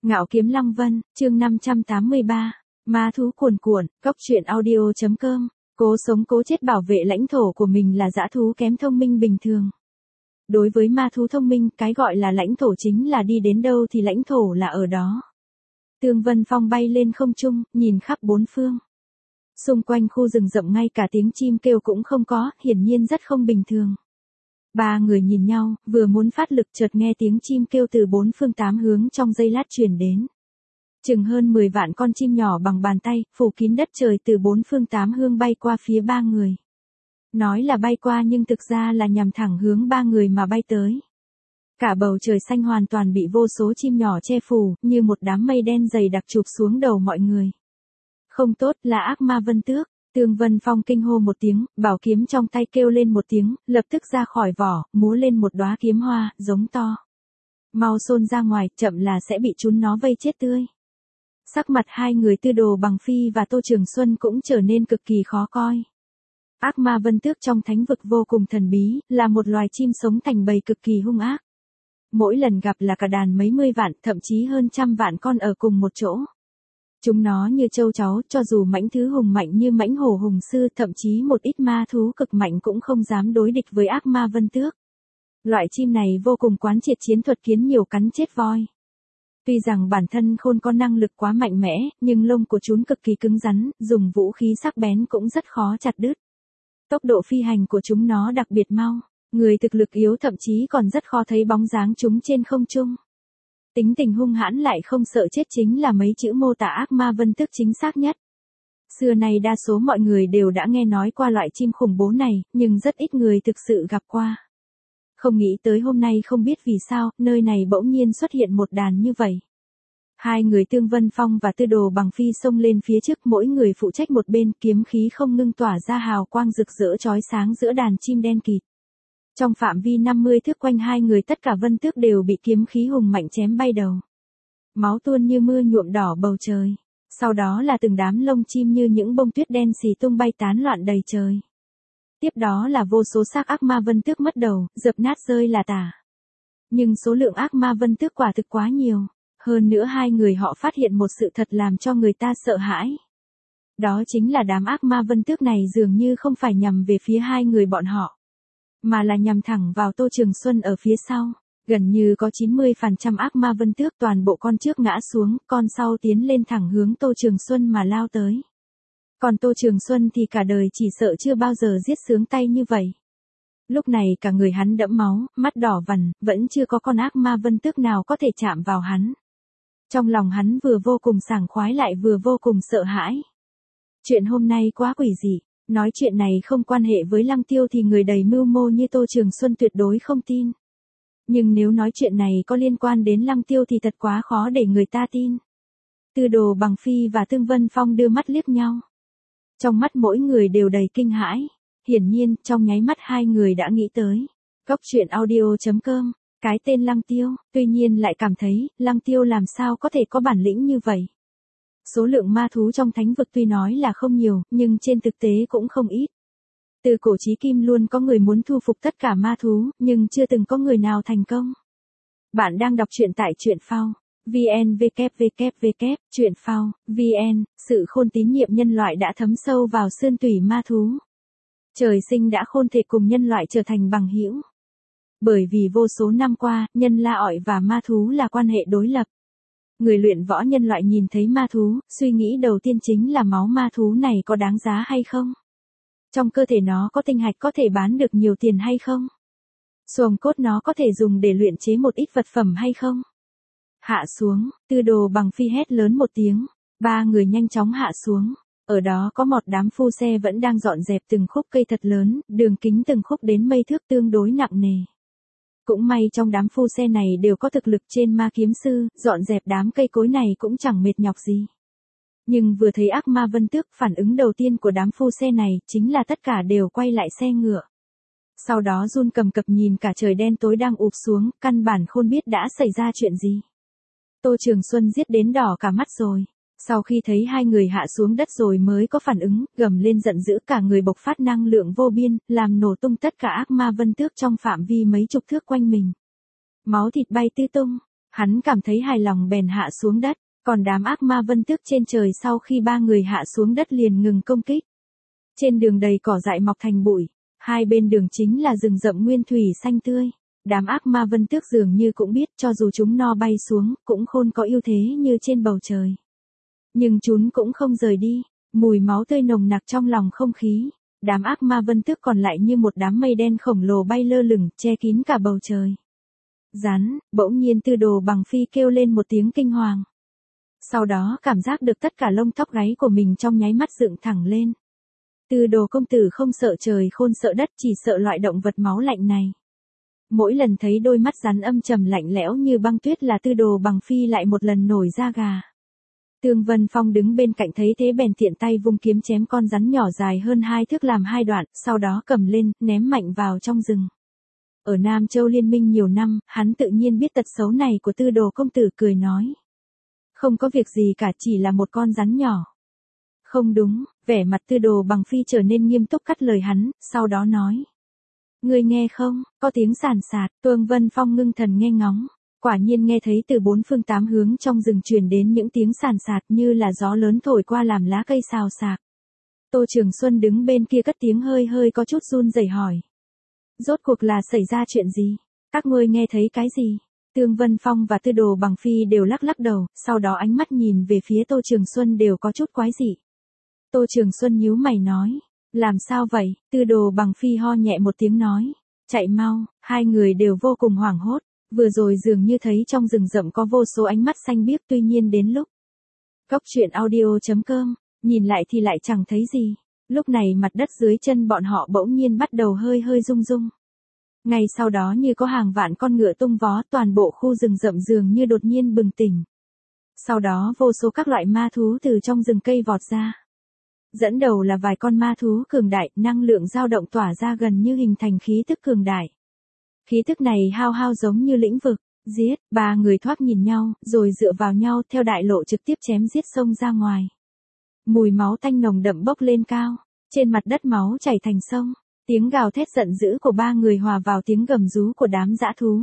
Ngạo Kiếm Lăng Vân, chương 583, Ma thú cuồn cuộn, Cốc truyện audio.com, cố sống cố chết bảo vệ lãnh thổ của mình là dã thú kém thông minh bình thường. Đối với ma thú thông minh, cái gọi là lãnh thổ chính là đi đến đâu thì lãnh thổ là ở đó. Tương Vân Phong bay lên không trung, nhìn khắp bốn phương. Xung quanh khu rừng rậm ngay cả tiếng chim kêu cũng không có, hiển nhiên rất không bình thường. Ba người nhìn nhau, vừa muốn phát lực chợt nghe tiếng chim kêu từ bốn phương tám hướng trong giây lát truyền đến. Chừng hơn 10 vạn con chim nhỏ bằng bàn tay, phủ kín đất trời từ bốn phương tám hướng bay qua phía ba người. Nói là bay qua nhưng thực ra là nhằm thẳng hướng ba người mà bay tới. Cả bầu trời xanh hoàn toàn bị vô số chim nhỏ che phủ, như một đám mây đen dày đặc chụp xuống đầu mọi người. Không tốt, là ác ma Vân Tước. Tương Vân Phong kinh hô một tiếng, bảo kiếm trong tay kêu lên một tiếng, lập tức ra khỏi vỏ, múa lên một đóa kiếm hoa, giống to. Mau xôn ra ngoài, chậm là sẽ bị chúng nó vây chết tươi. Sắc mặt hai người Tư Đồ Bằng Phi và Tô Trường Xuân cũng trở nên cực kỳ khó coi. Ác ma Vân Tước trong thánh vực vô cùng thần bí, là một loài chim sống thành bầy cực kỳ hung ác. Mỗi lần gặp là cả đàn mấy mươi vạn, thậm chí hơn trăm vạn con ở cùng một chỗ. Chúng nó như châu cháu, cho dù mãnh thứ hùng mạnh như mãnh hổ hùng sư, thậm chí một ít ma thú cực mạnh cũng không dám đối địch với ác ma Vân Tước. Loại chim này vô cùng quán triệt chiến thuật kiến nhiều cắn chết voi. Tuy rằng bản thân khôn có năng lực quá mạnh mẽ, nhưng lông của chúng cực kỳ cứng rắn, dùng vũ khí sắc bén cũng rất khó chặt đứt. Tốc độ phi hành của chúng nó đặc biệt mau, người thực lực yếu thậm chí còn rất khó thấy bóng dáng chúng trên không trung. Tính tình hung hãn lại không sợ chết chính là mấy chữ mô tả ác ma Vân Tước chính xác nhất. Xưa nay đa số mọi người đều đã nghe nói qua loại chim khủng bố này, nhưng rất ít người thực sự gặp qua. Không nghĩ tới hôm nay không biết vì sao, nơi này bỗng nhiên xuất hiện một đàn như vậy. Hai người Tương Vân Phong và Tư Đồ Bằng Phi xông lên phía trước, mỗi người phụ trách một bên, kiếm khí không ngưng tỏa ra hào quang rực rỡ chói sáng giữa đàn chim đen kịt. Trong phạm vi 50 thước quanh hai người tất cả Vân Tước đều bị kiếm khí hùng mạnh chém bay đầu. Máu tuôn như mưa nhuộm đỏ bầu trời. Sau đó là từng đám lông chim như những bông tuyết đen xì tung bay tán loạn đầy trời. Tiếp đó là vô số xác ác ma Vân Tước mất đầu, dập nát rơi là tả. Nhưng số lượng ác ma Vân Tước quả thực quá nhiều. Hơn nữa hai người họ phát hiện một sự thật làm cho người ta sợ hãi. Đó chính là đám ác ma Vân Tước này dường như không phải nhằm về phía hai người bọn họ, mà là nhằm thẳng vào Tô Trường Xuân ở phía sau. Gần như có 90% ác ma Vân Tước toàn bộ con trước ngã xuống, con sau tiến lên thẳng hướng Tô Trường Xuân mà lao tới. Còn Tô Trường Xuân thì cả đời chỉ sợ chưa bao giờ giết sướng tay như vậy. Lúc này cả người hắn đẫm máu, mắt đỏ vằn, vẫn chưa có con ác ma Vân Tước nào có thể chạm vào hắn. Trong lòng hắn vừa vô cùng sảng khoái lại vừa vô cùng sợ hãi. Chuyện hôm nay quá quỷ dị, nói chuyện này không quan hệ với Lăng Tiêu thì người đầy mưu mô như Tô Trường Xuân tuyệt đối không tin. Nhưng nếu nói chuyện này có liên quan đến Lăng Tiêu thì thật quá khó để người ta tin. Tư Đồ Bằng Phi và Tương Vân Phong đưa mắt liếc nhau. Trong mắt mỗi người đều đầy kinh hãi. Hiển nhiên, trong nháy mắt hai người đã nghĩ tới Cốc truyện audio.com, cái tên Lăng Tiêu, tuy nhiên lại cảm thấy, Lăng Tiêu làm sao có thể có bản lĩnh như vậy. Số lượng ma thú trong thánh vực tuy nói là không nhiều, nhưng trên thực tế cũng không ít. Từ cổ chí kim luôn có người muốn thu phục tất cả ma thú, nhưng chưa từng có người nào thành công. Bạn đang đọc truyện tại truyện phao. VN www. Truyện phao, VN, sự khôn tín nhiệm nhân loại đã thấm sâu vào xương tủy ma thú. Trời sinh đã khôn thể cùng nhân loại trở thành bằng hữu. Bởi vì vô số năm qua, nhân la ọi và ma thú là quan hệ đối lập. Người luyện võ nhân loại nhìn thấy ma thú, suy nghĩ đầu tiên chính là máu ma thú này có đáng giá hay không? Trong cơ thể nó có tinh hạch có thể bán được nhiều tiền hay không? Xương cốt nó có thể dùng để luyện chế một ít vật phẩm hay không? Hạ xuống, Tư Đồ Bằng Phi hét lớn một tiếng, ba người nhanh chóng hạ xuống. Ở đó có một đám phu xe vẫn đang dọn dẹp từng khúc cây thật lớn, đường kính từng khúc đến mấy thước tương đối nặng nề. Cũng may trong đám phu xe này đều có thực lực trên ma kiếm sư, dọn dẹp đám cây cối này cũng chẳng mệt nhọc gì. Nhưng vừa thấy ác ma Vân Tước, phản ứng đầu tiên của đám phu xe này chính là tất cả đều quay lại xe ngựa. Sau đó run cầm cập nhìn cả trời đen tối đang ụp xuống, căn bản không biết đã xảy ra chuyện gì. Tô Trường Xuân giết đến đỏ cả mắt rồi. Sau khi thấy hai người hạ xuống đất rồi mới có phản ứng, gầm lên giận dữ, cả người bộc phát năng lượng vô biên, làm nổ tung tất cả ác ma Vân Tước trong phạm vi mấy chục thước quanh mình. Máu thịt bay tứ tung, Hắn cảm thấy hài lòng bèn hạ xuống đất, còn đám ác ma vân tước trên trời sau khi ba người hạ xuống đất liền ngừng công kích. Trên đường đầy cỏ dại mọc thành bụi, hai bên đường chính là rừng rậm nguyên thủy xanh tươi. Đám ác ma vân tước dường như cũng biết cho dù chúng no bay xuống, cũng khôn có ưu thế như trên bầu trời. Nhưng chúng cũng không rời đi, mùi máu tươi nồng nặc trong lòng không khí. Đám ác ma vân tước còn lại như một đám mây đen khổng lồ bay lơ lửng, che kín cả bầu trời. Rắn, bỗng nhiên Tư Đồ Bằng Phi kêu lên một tiếng kinh hoàng. Sau đó cảm giác được tất cả lông tóc gáy của mình trong nháy mắt dựng thẳng lên. Tư Đồ công tử không sợ trời khôn sợ đất, chỉ sợ loại động vật máu lạnh này. Mỗi lần thấy đôi mắt rắn âm trầm lạnh lẽo như băng tuyết là Tư Đồ Bằng Phi lại một lần nổi da gà. Tương Vân Phong đứng bên cạnh thấy thế bèn tiện tay vung kiếm chém con rắn nhỏ dài hơn 2 thước làm 2 đoạn, sau đó cầm lên, ném mạnh vào trong rừng. Ở Nam Châu liên minh nhiều năm, hắn tự nhiên biết tật xấu này của Tư Đồ công tử, cười nói. Không có việc gì cả, chỉ là một con rắn nhỏ. Không đúng, vẻ mặt Tư Đồ Bằng Phi trở nên nghiêm túc cắt lời hắn, sau đó nói. Ngươi nghe không, có tiếng sàn sạt, Tương Vân Phong ngưng thần nghe ngóng. Quả nhiên nghe thấy từ 4 phương 8 hướng trong rừng truyền đến những tiếng sàn sạt như là gió lớn thổi qua làm lá cây xào xạc. Tô Trường Xuân đứng bên kia cất tiếng hơi hơi có chút run rẩy hỏi. Rốt cuộc là xảy ra chuyện gì? Các ngươi nghe thấy cái gì? Tương Vân Phong và Tư Đồ Bằng Phi đều lắc lắc đầu, sau đó ánh mắt nhìn về phía Tô Trường Xuân đều có chút quái dị. Tô Trường Xuân nhíu mày nói. Làm sao vậy? Tư Đồ Bằng Phi ho nhẹ một tiếng nói. Chạy mau, hai người đều vô cùng hoảng hốt. Vừa rồi dường như thấy trong rừng rậm có vô số ánh mắt xanh biếc, tuy nhiên đến lúc Cốc truyện audio.com, nhìn lại thì lại chẳng thấy gì. Lúc này mặt đất dưới chân bọn họ bỗng nhiên bắt đầu hơi hơi rung rung. Ngay sau đó như có hàng vạn con ngựa tung vó, toàn bộ khu rừng rậm dường như đột nhiên bừng tỉnh. Sau đó vô số các loại ma thú từ trong rừng cây vọt ra. Dẫn đầu là vài con ma thú cường đại, năng lượng dao động tỏa ra gần như hình thành khí tức cường đại. Khí tức này hao hao giống như lĩnh vực, giết, ba người thoát nhìn nhau, rồi dựa vào nhau theo đại lộ trực tiếp chém giết xông ra ngoài. Mùi máu tanh nồng đậm bốc lên cao, trên mặt đất máu chảy thành sông, tiếng gào thét giận dữ của ba người hòa vào tiếng gầm rú của đám dã thú.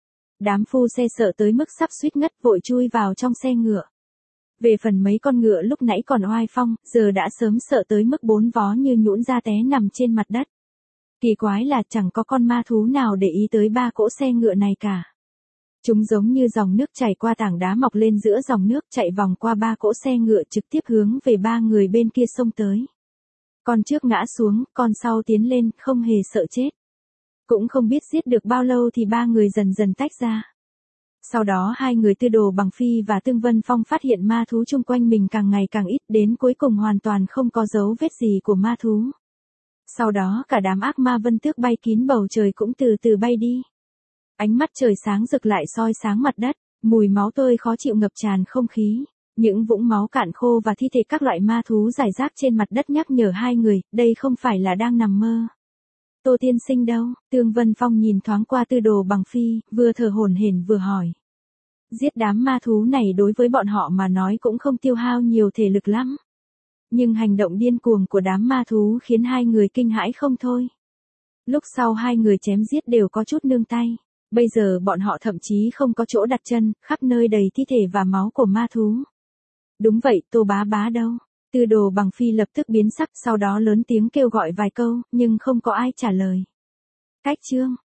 Đám phu xe sợ tới mức sắp suýt ngất vội chui vào trong xe ngựa. Về phần mấy con ngựa lúc nãy còn oai phong, giờ đã sớm sợ tới mức 4 vó như nhũn ra té nằm trên mặt đất. Kỳ quái là chẳng có con ma thú nào để ý tới 3 cỗ xe ngựa này cả. Chúng giống như dòng nước chảy qua tảng đá mọc lên giữa dòng nước, chạy vòng qua 3 cỗ xe ngựa trực tiếp hướng về 3 người bên kia xông tới. Con trước ngã xuống, con sau tiến lên, không hề sợ chết. Cũng không biết giết được bao lâu thì 3 người dần dần tách ra. Sau đó hai người Tư Đồ Bằng Phi và Tương Vân Phong phát hiện ma thú chung quanh mình càng ngày càng ít, đến cuối cùng hoàn toàn không có dấu vết gì của ma thú. Sau đó cả đám ác ma vân tước bay kín bầu trời cũng từ từ bay đi. Ánh mắt trời sáng rực lại soi sáng mặt đất, mùi máu tươi khó chịu ngập tràn không khí. Những vũng máu cạn khô và thi thể các loại ma thú rải rác trên mặt đất nhắc nhở hai người, đây không phải là đang nằm mơ. Tô tiên sinh đâu? Tương Vân Phong nhìn thoáng qua Tư Đồ Bằng Phi, vừa thở hổn hển vừa hỏi. Giết đám ma thú này đối với bọn họ mà nói cũng không tiêu hao nhiều thể lực lắm. Nhưng hành động điên cuồng của đám ma thú khiến hai người kinh hãi không thôi. Lúc sau hai người chém giết đều có chút nương tay. Bây giờ bọn họ thậm chí không có chỗ đặt chân, khắp nơi đầy thi thể và máu của ma thú. Đúng vậy, Tô bá bá đâu? Tư Đồ Bằng Phi lập tức biến sắc, sau đó lớn tiếng kêu gọi vài câu, nhưng không có ai trả lời. Cách chương